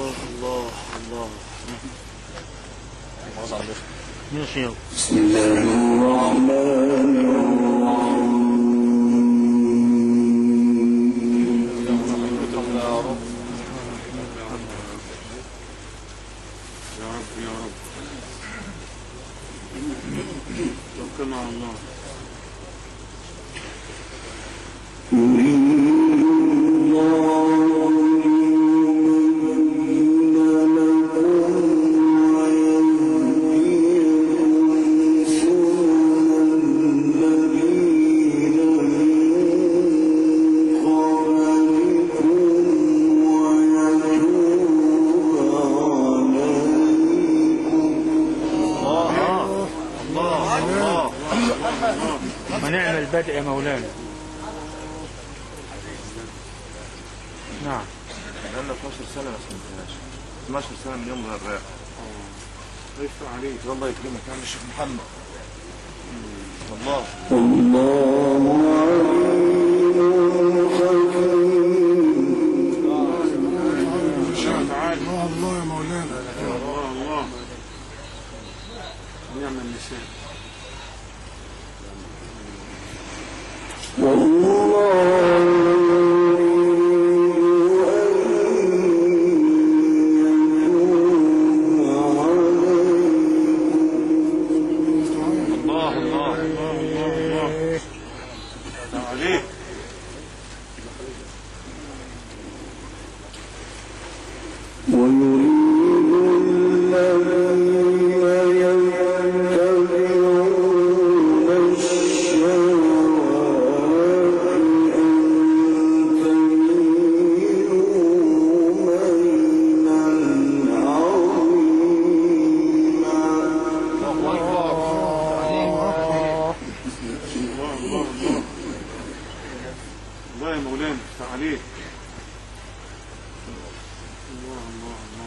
الله الله الله. ماشي. بسم الله الرحمن الرحيم. يا رب يا رب توكلنا على الله. ونعم البدء يا مولانا. نعم. لأن 12 سنة ما سمعتهاش. 12 سنة من يوم الرابع. يفتح عليك. الله يكرمك يا عم الشيخ محمد. الله. الله يا مولانا. الله الله. نعم النساء. الله يا مولانا افتح عليك. الله الله الله.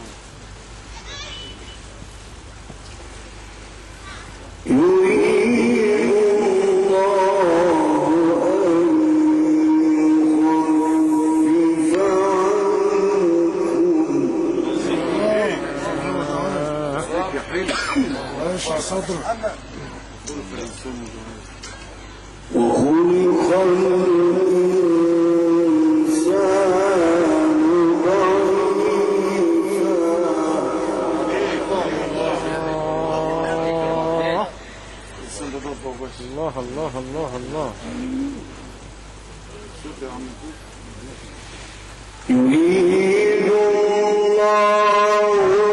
صدر وخلق الله الله الله الله. يريد الله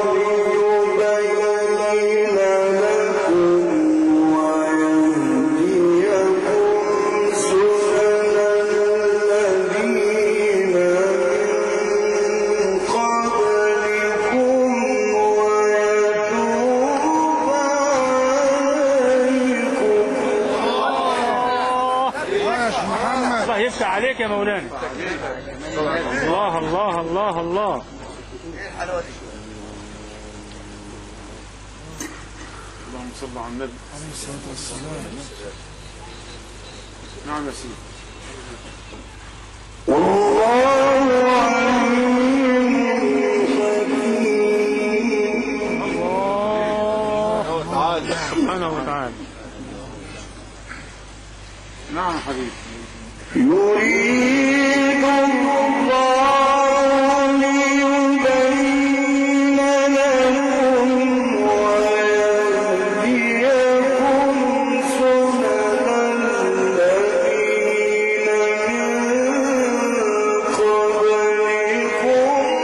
ليبين لكم ويهديكم سنن الذين من قبلكم ويتوب عليكم. الله يفتح عليك يا مولانا. الله الله الله الله. ايه الحلاوة دي؟ اللهم صل على النبي عليه الصلاة والسلام. نعم يا سيدي. والله سبحانه وتعالى. نعم حبيبي. يريد الله ليبين لكم ويهديكم سنن الذين من قبلكم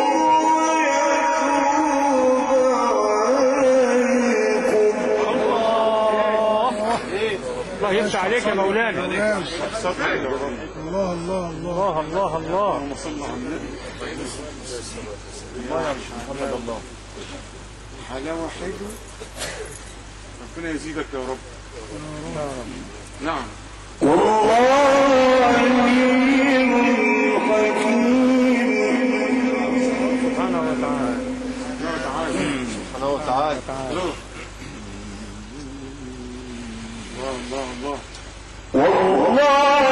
ويتوب عليكم. الله يفتح عليك يا مولانا. الله الله الله الله الله الله. اللهم صل على النبي. الله يا شيخ محمد الله. حلاوة حلوة. ربنا يزيدك يا رب. نعم. والله عليم حكيم. سبحانه وتعالى. سبحانه وتعالى. الله الله الله. والله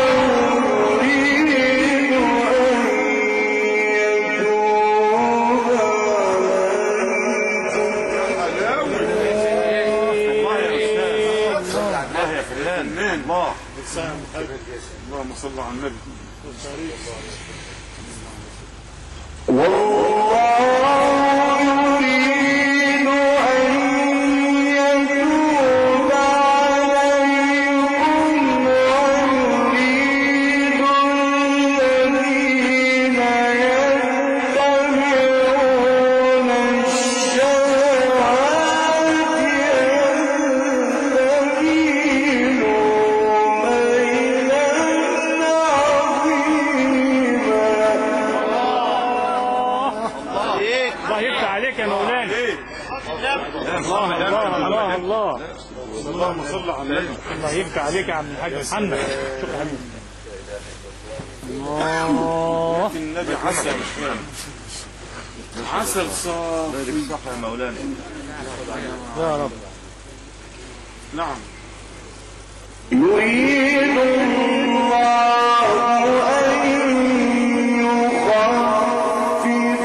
يريد أن يتوب صل على النبي. اللهم صل على النبي. الله يفتح عليك يا عم الحاج محمد. شوف يا حبيبي. الله النبي عسل عسل صافي. بارك صح يا مولانا. يا رب. نعم. يريد الله أن يخفف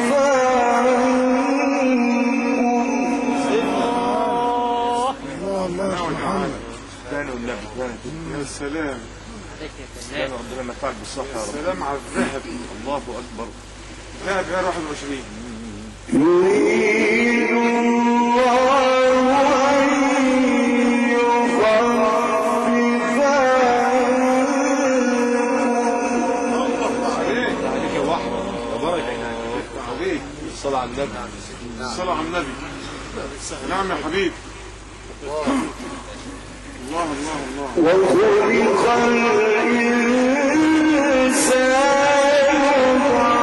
ثاني والنبي ثاني. يا سلام. ثاني ربنا يمتعك بالصحة يا رب. سلام على الذهبي. الله أكبر. ذهب يا 21. يريد الله أن يخفف عليك يا وحد. تبارك عليك. الصلاة على النبي. الصلاة على النبي. نعم يا حبيبي. الله الله الله. وخلق الإنسان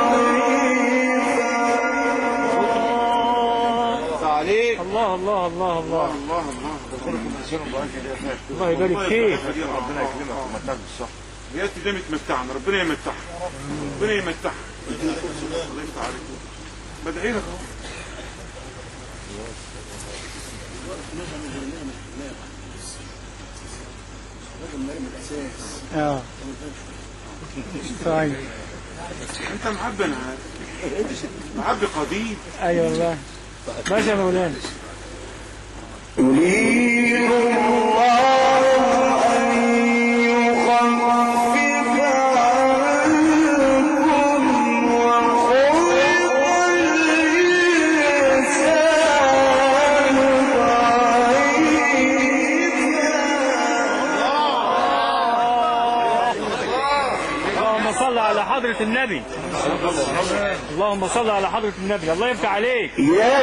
عليك. الله الله الله الله الله الله. الله يبارك فيك. ربنا يكرمك ويمتعك بالصحة. ياتي ده متمتعنا. ربنا يمتعها. ربنا يمتعها. الله يفتح عليك. بدعي لك اهو. طيب انت معبي انا عارف. معبي قديم. ايوه والله. ماشي يا مولانا. يريد الله أن يخفف عنكم وخلق الإنسان اللهم صل على حضرة النبي. اللهم صل على حضرة النبي. الله يفتح عليك.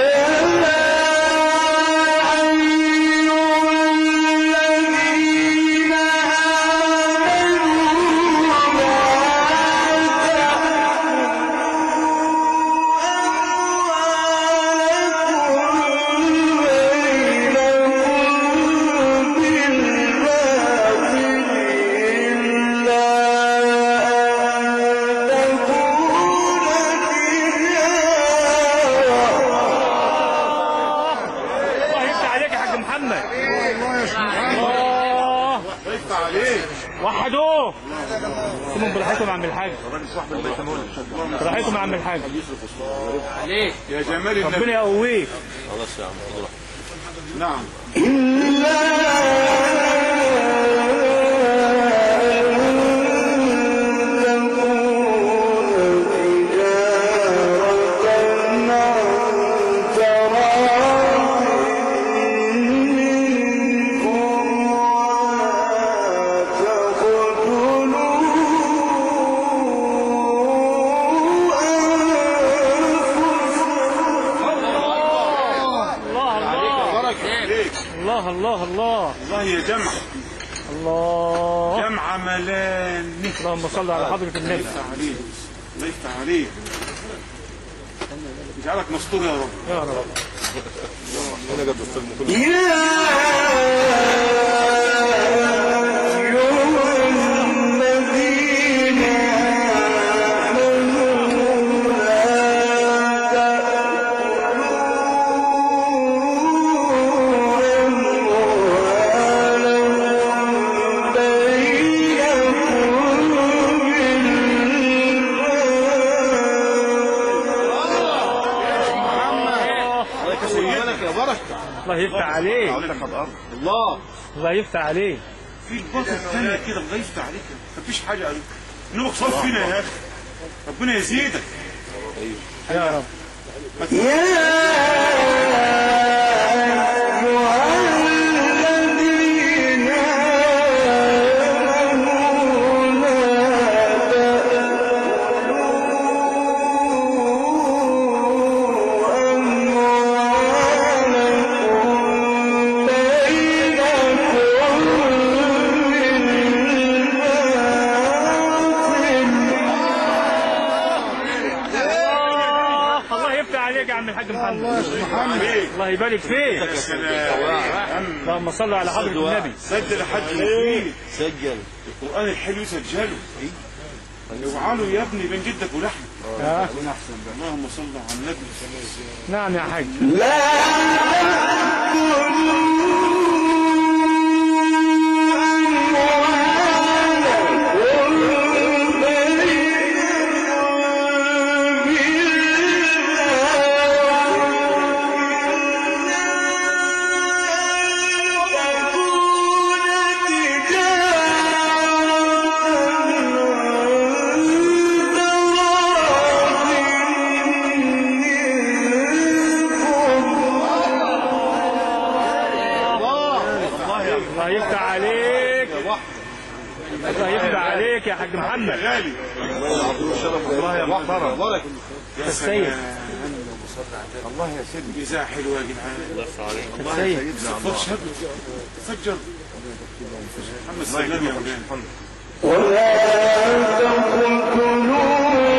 وحدوه. سيبهم براحتهم يا عم الحاج. براحتهم يا عم الحاج. عليك يا جمال النبي. ربنا يقويك. خلاص يا عم. نعم. الله الله الله. الله يا جمع. الله. جمع ملان. اللهم صل على حضرة النبي. الله يفتح عليك. الله يفتح عليك. يجعلك مستور يا رب. يا رب. أنا قد استلم كل الله يفتح عليك. الله. الله يفتح عليك. في البطل الثانيه كده الله يفتح عليك مفيش حاجه عليك نوبك صار فينا يا اخي ربنا يزيدك يا رب. عليك يا عم الحاج محمد. الله يبارك فيك. اللهم صل على حضرة النبي. سجل حد فيه. سجل القرآن الحلو سجله. اوعى يا ابني بين جدك ولحمك. اللهم صل على النبي. نعم يا حاج. الله يفتح عليك. الله يفتح عليك يا حاج محمد. غالي. الله يا محترم. يا سيد. الله يا سيدي. جزاء حلوة يا جدعان. الله يا سيد. سجل. محمد سلام يا ولاد. ولا تقتلوا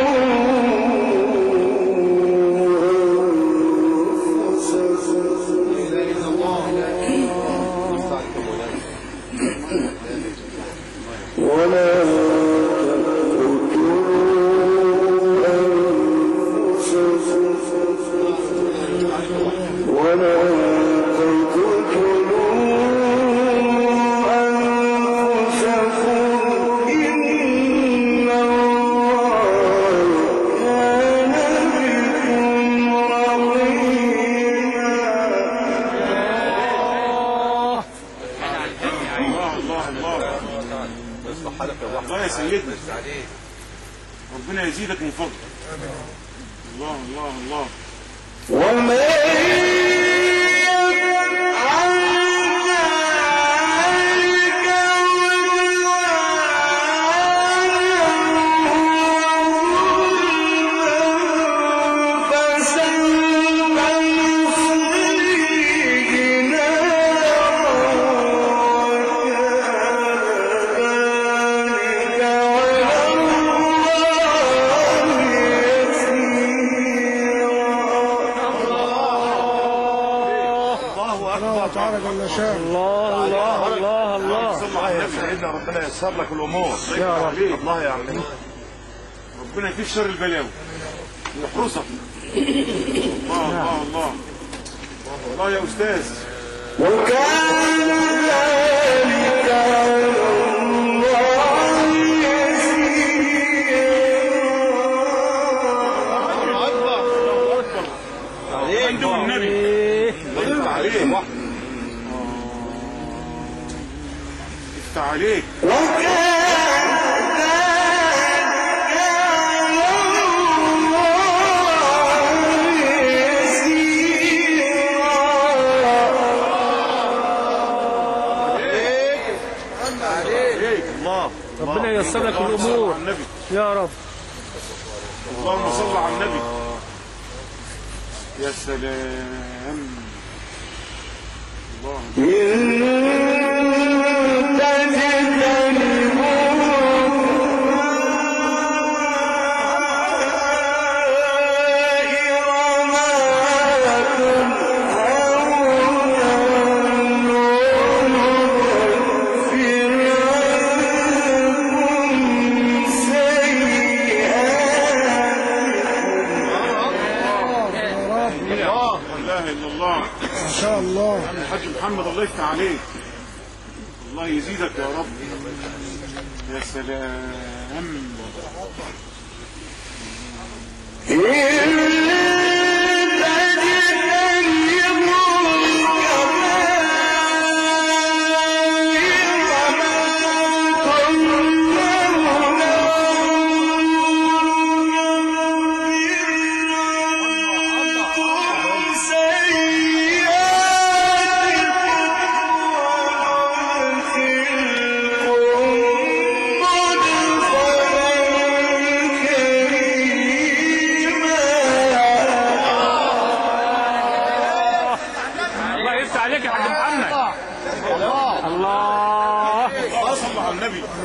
الله يا سيدنا ربنا يزيدك من فضله. الله الله الله. الله الله الله الله يا سيدنا ربنا ييسر لك الامور يا رب. الله يا عمي ربنا يكفي شر البلاوي ويحرسك. الله الله الله الله يا استاذ. وكان ذلك على الله يسيرا. عند النبي افتح عليك افتح عليك. ربنا ييسر لك الامور يا رب. اللهم صل على النبي. يا سلام. الله ما شاء الله. الحاج محمد الله يفتح عليك. الله يزيدك يا رب. يا سلام.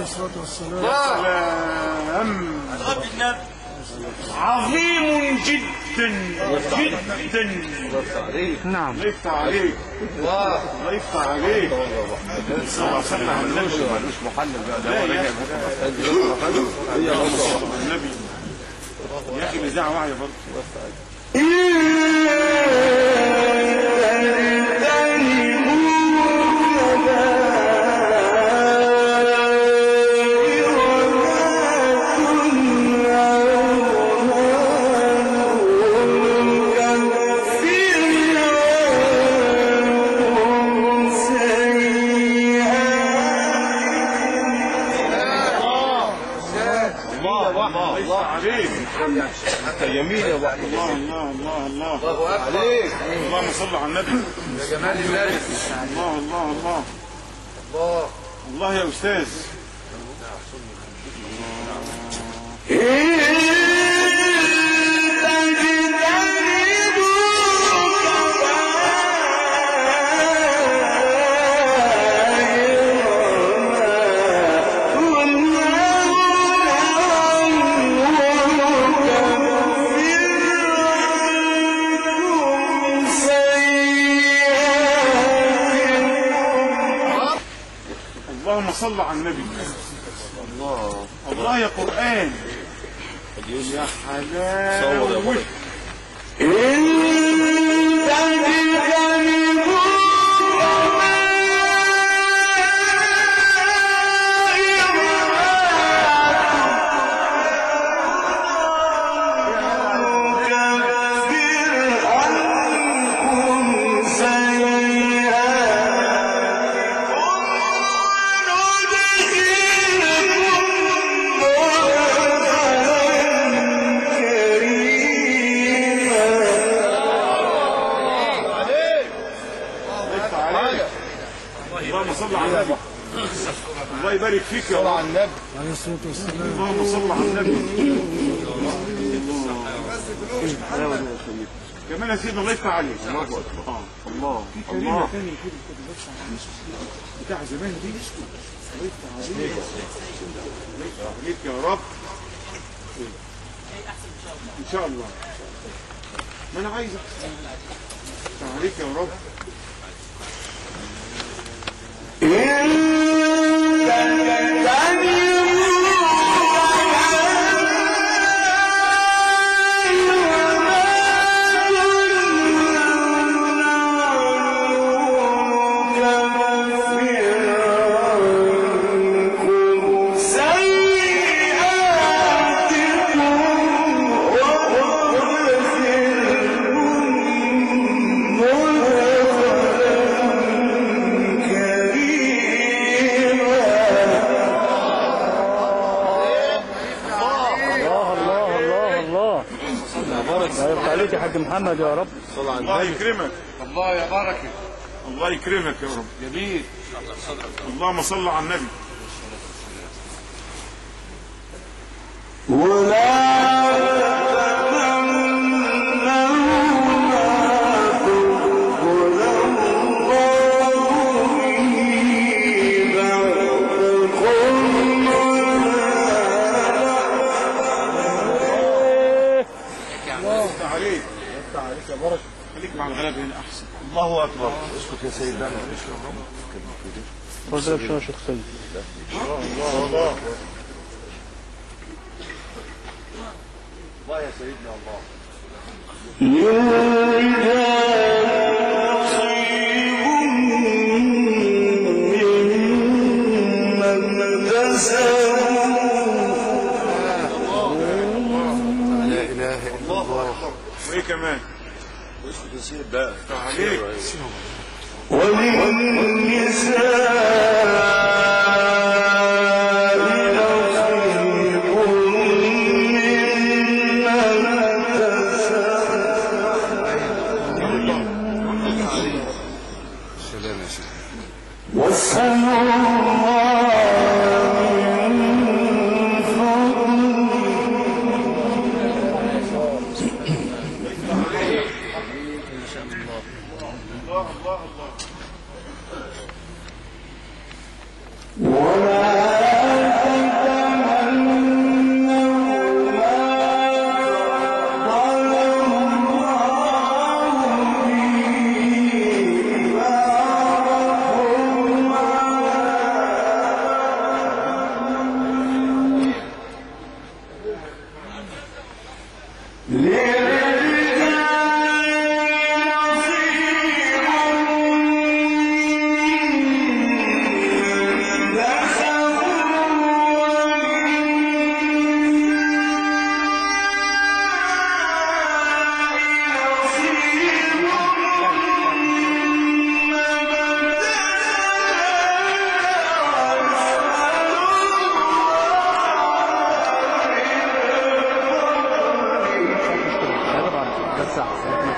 الصلاة والسلام. سلام. عظيم جدا جدا. نعم. الله يفتح عليك. الله يفتح عليك. صلى على النبي. ملوش محلل بقى ده. لا يا النبي يا اخي بيذاع وعي برضه. يمين يا ابو الله الله الله الله عليك. اللهم صل على النبي. يا جمال الله. الله الله الله الله الله يا استاذ. اللهم صل على النبي. الله الله يا قرآن. يا حلاوة. الله يبارك فيك يا رب. على النبي عليه الصلاة والسلام. اللهم صل على النبي. كمان يا سيدنا الله يفتح عليك. الله اكبر. الله في كلمه ثانيه كده بتاع زمان دي. الله يفتح عليك. الله يفتح عليك يا رب. ان شاء الله. ما انا عايز يفتح عليك يا رب. يا حاج محمد يا رب. الله يكرمك. الله يا بركه. الله يكرمك يا رب. جميل. اللهم صل على النبي. خليك مع الغلابه هنا احسن. الله اكبر. اسكت يا سيدنا. فضلك شو شيخ سيد. الله الله الله يا سيدنا الله. لا اله الا الله. وايه كمان؟ اسكت يا سيد بقى. عليك. صح.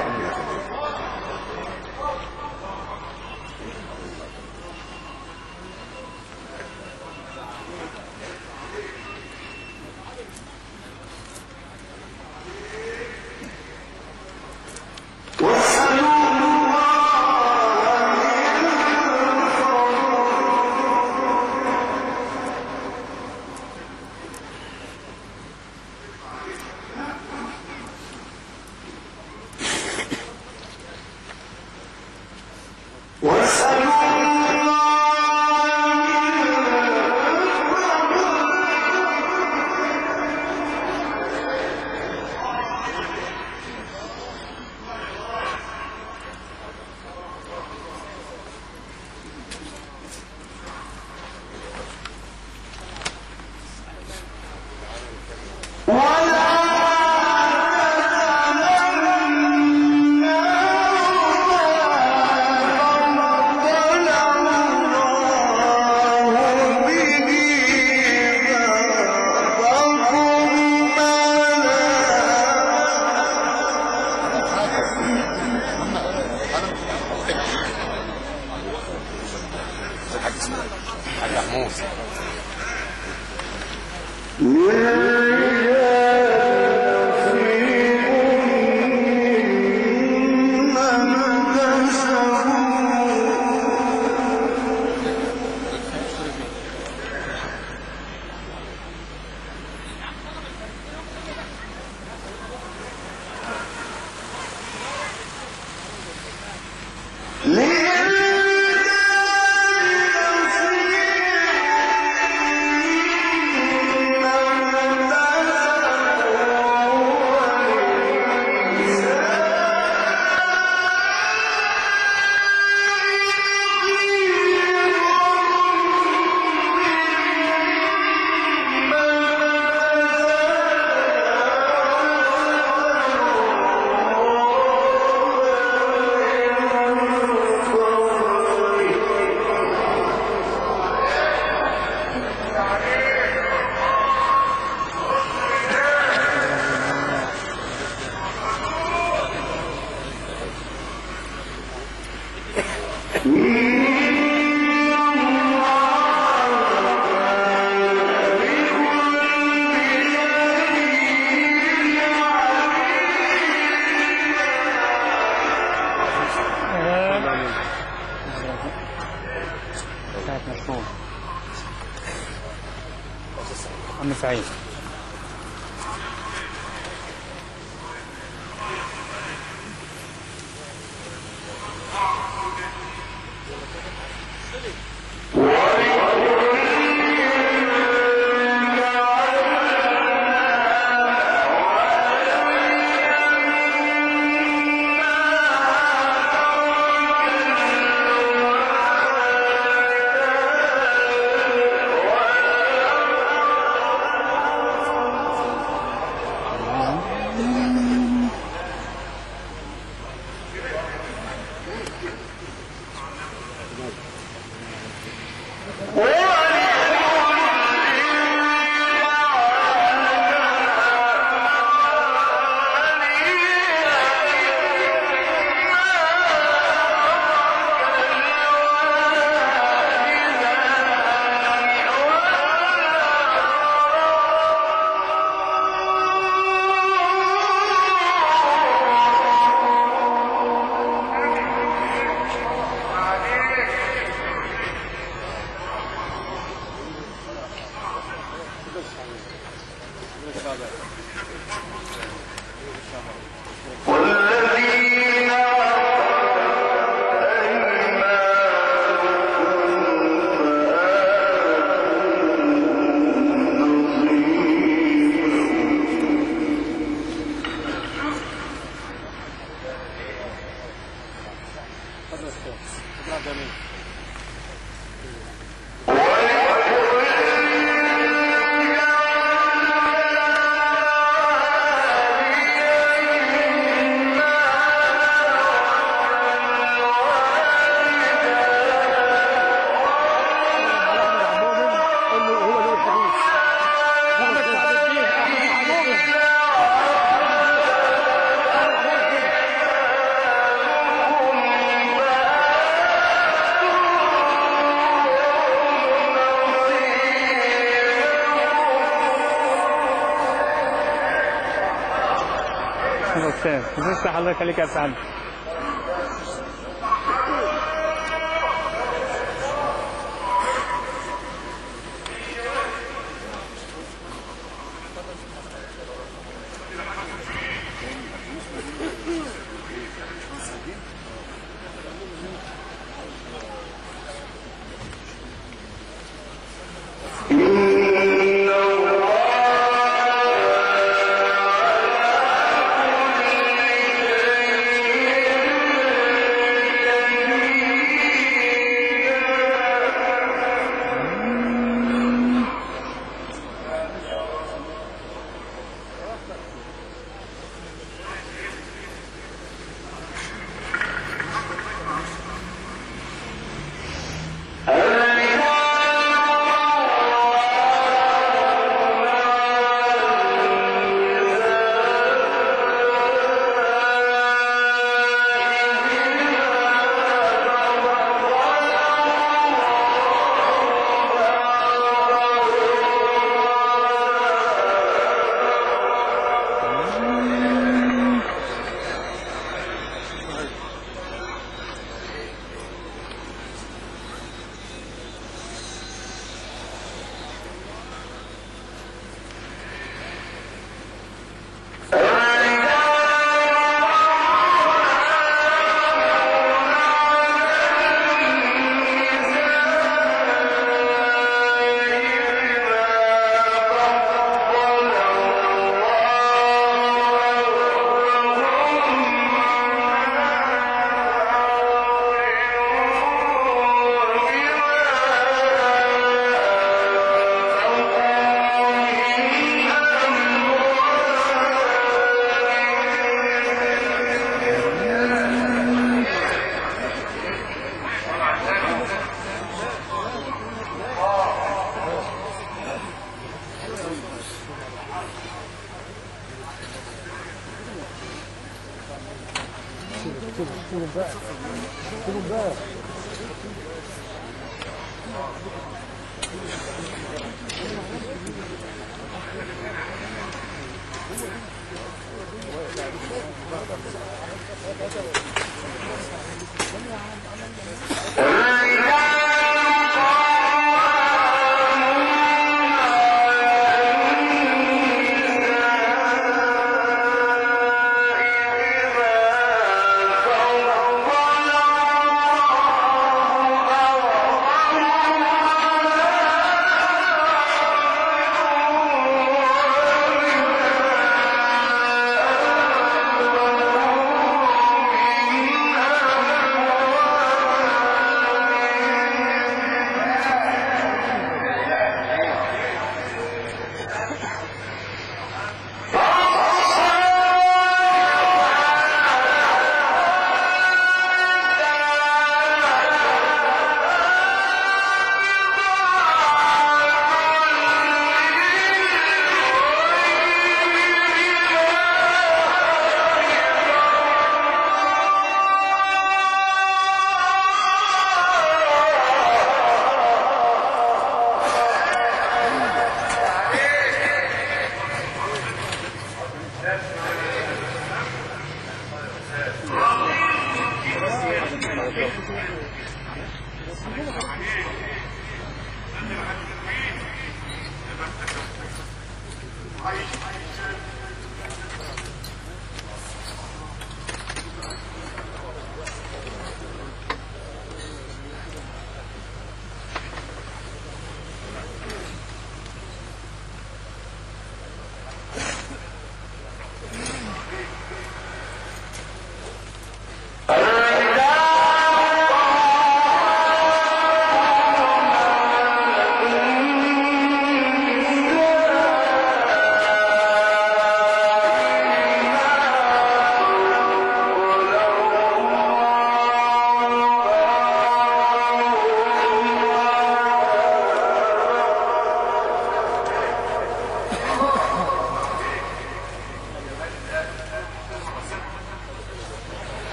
عم سعيد أستاذ تفتح الله يخليك يا سعد.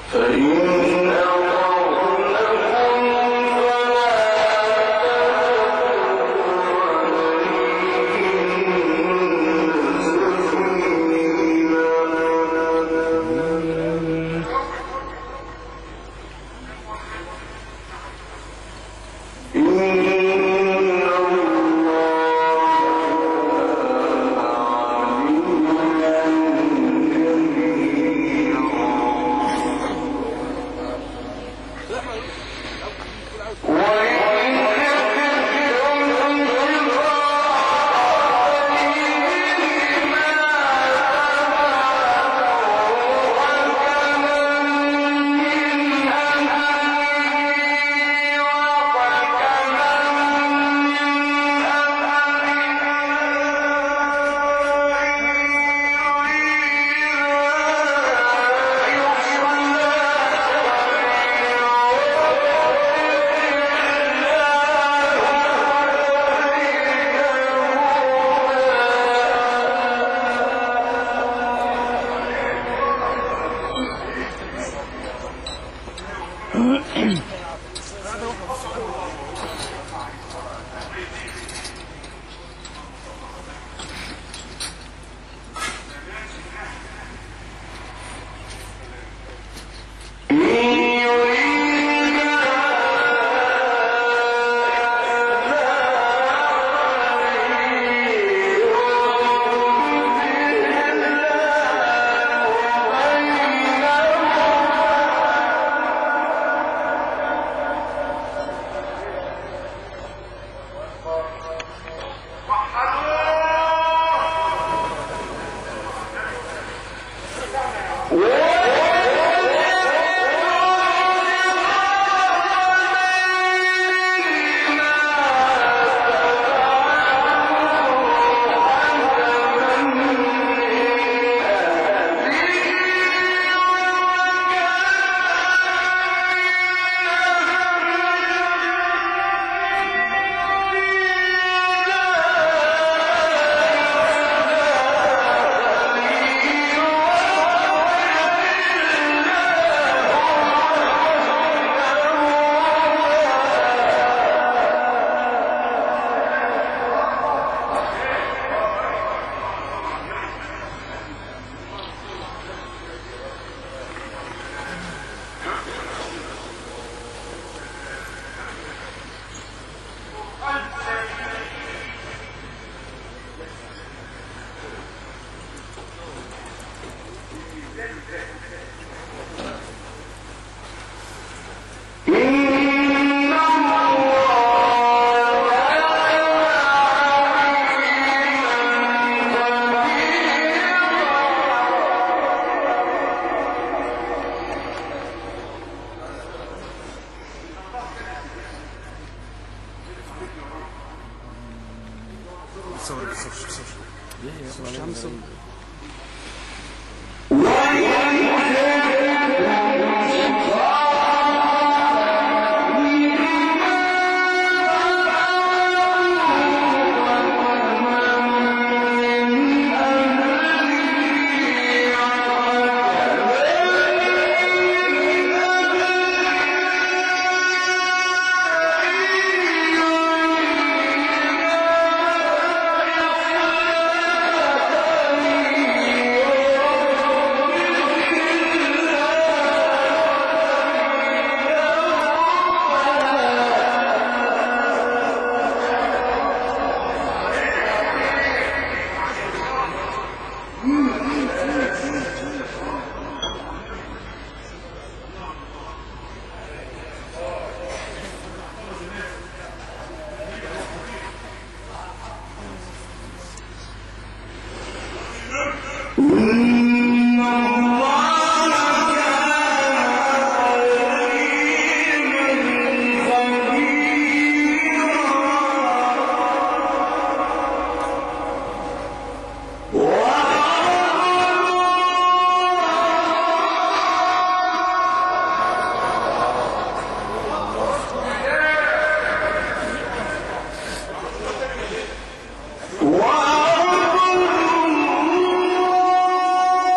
وَأَرْضُ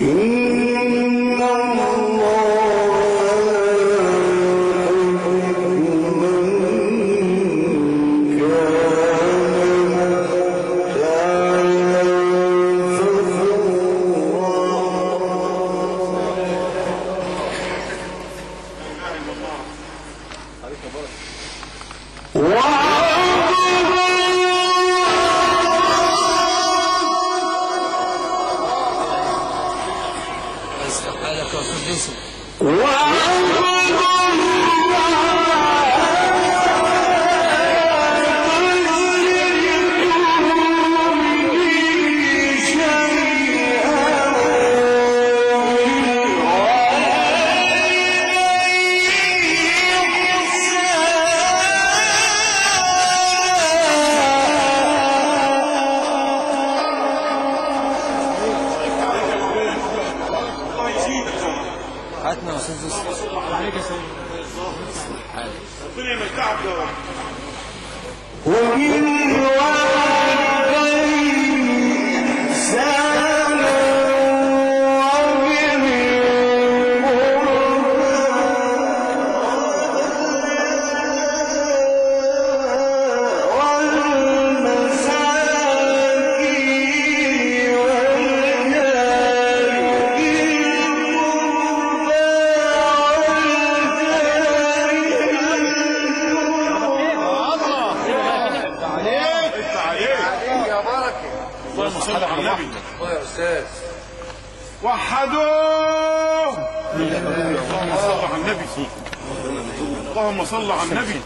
اللهم صل على النبي.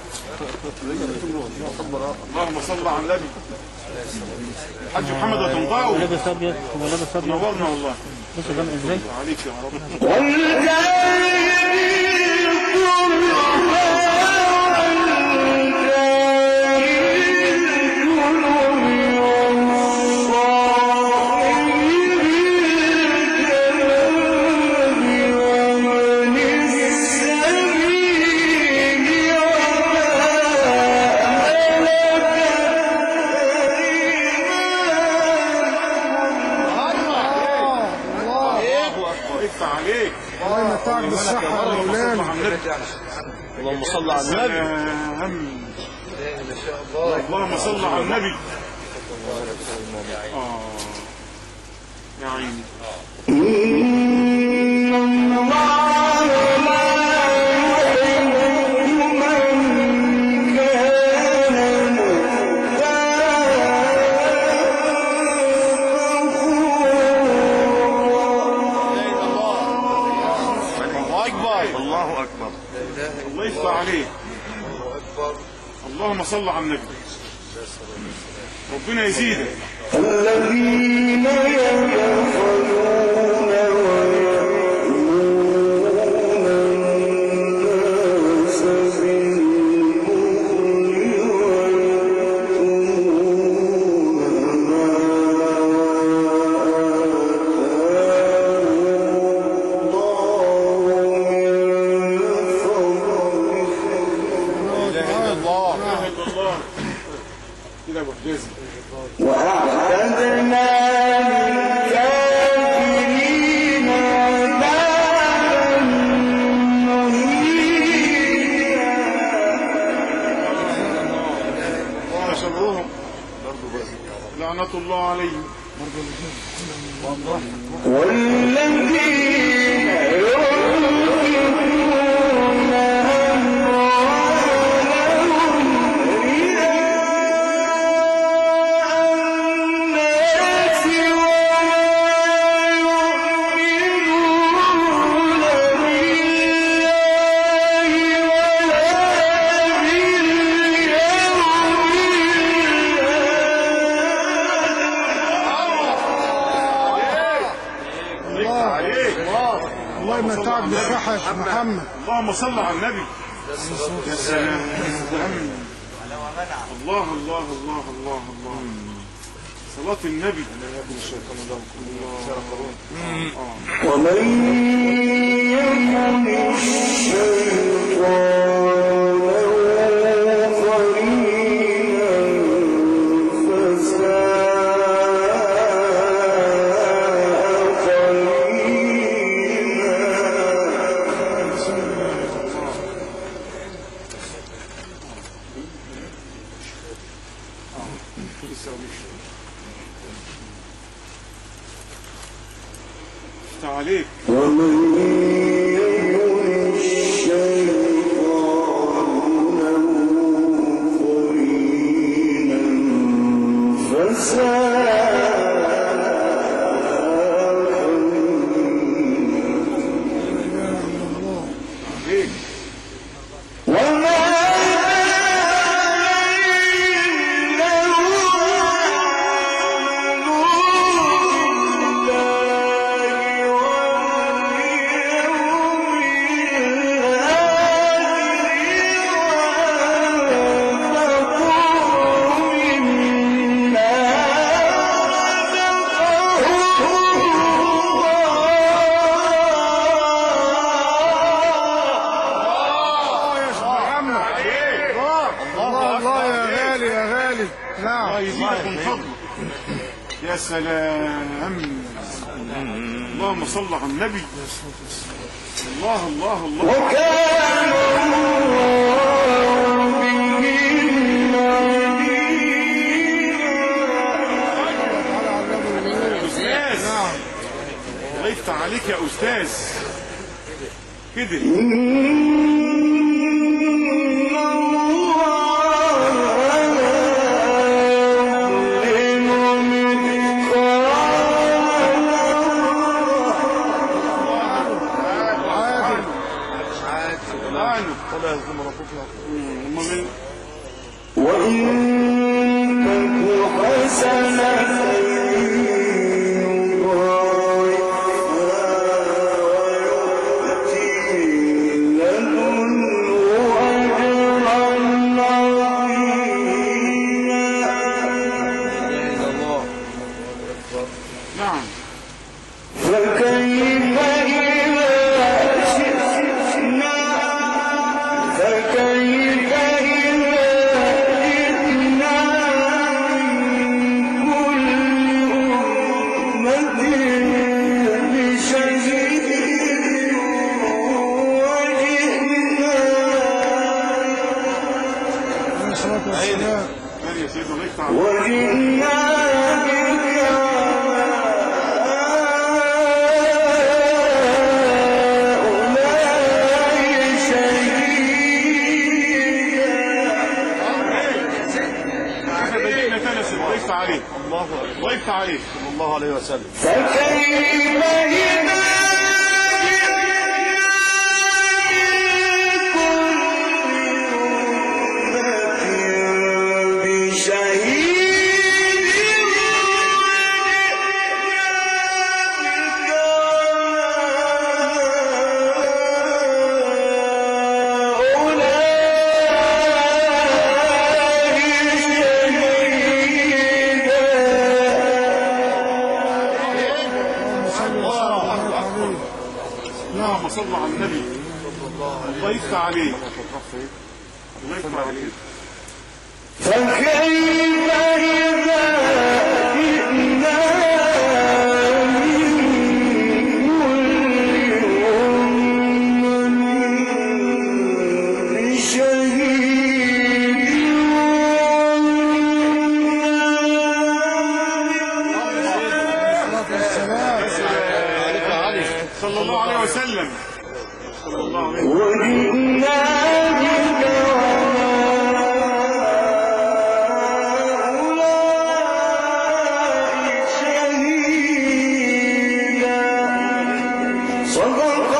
اللهم صل على النبي. حاج محمد وتنضاو لابس ابيض ولابس ابيض نورنا والله. بص ده ازاي عليك يا رب. اللهم صل على النبي. اللهم صل على النبي. يا عيني. الله يفتح عليك. اللهم صل على النبي. ربنا يزيدك. الذين يكفرون ويأمرون الناس بالبخل ويكتمون ما وأعتدنا للكافرين عذابا مهينا. شرهم لعنة الله عليهم. والذين ينفقون أموالهم رئاء الناس الله يمتعك بالصحة يا شيخ محمد. اللهم صل على النبي. يا سلام. الله الله الله الله الله. صلاة النبي. ومن يكن الشيطان له قرينا فساء قرينا. يفتح عليك. ومن يكن الشيطان له قرينا فساء يا سلام. اللهم صل على النبي. الله الله الله. وكان أستاذ الله يفتح عليك يا أستاذ كده. وإن تك حسنة يضاعفها ويؤتي لدنه أجرا عظيما. نعم. فكيف وجئنا بك هؤلاء شهيدا. احنا بدينا تنس. الله يفتح عليك. الله يفتح عليك صلى الله عليه وسلم. فكيف إذا اللهم صل على النبي. الله يفتح عليك. الله يفتح عليك. فكيف إذا جئنا من كل أمة بشهيد صلى الله عليه وسلم. صلى الله عليه وسلم. وجئنا بك وهؤلاء شهيدا. صدق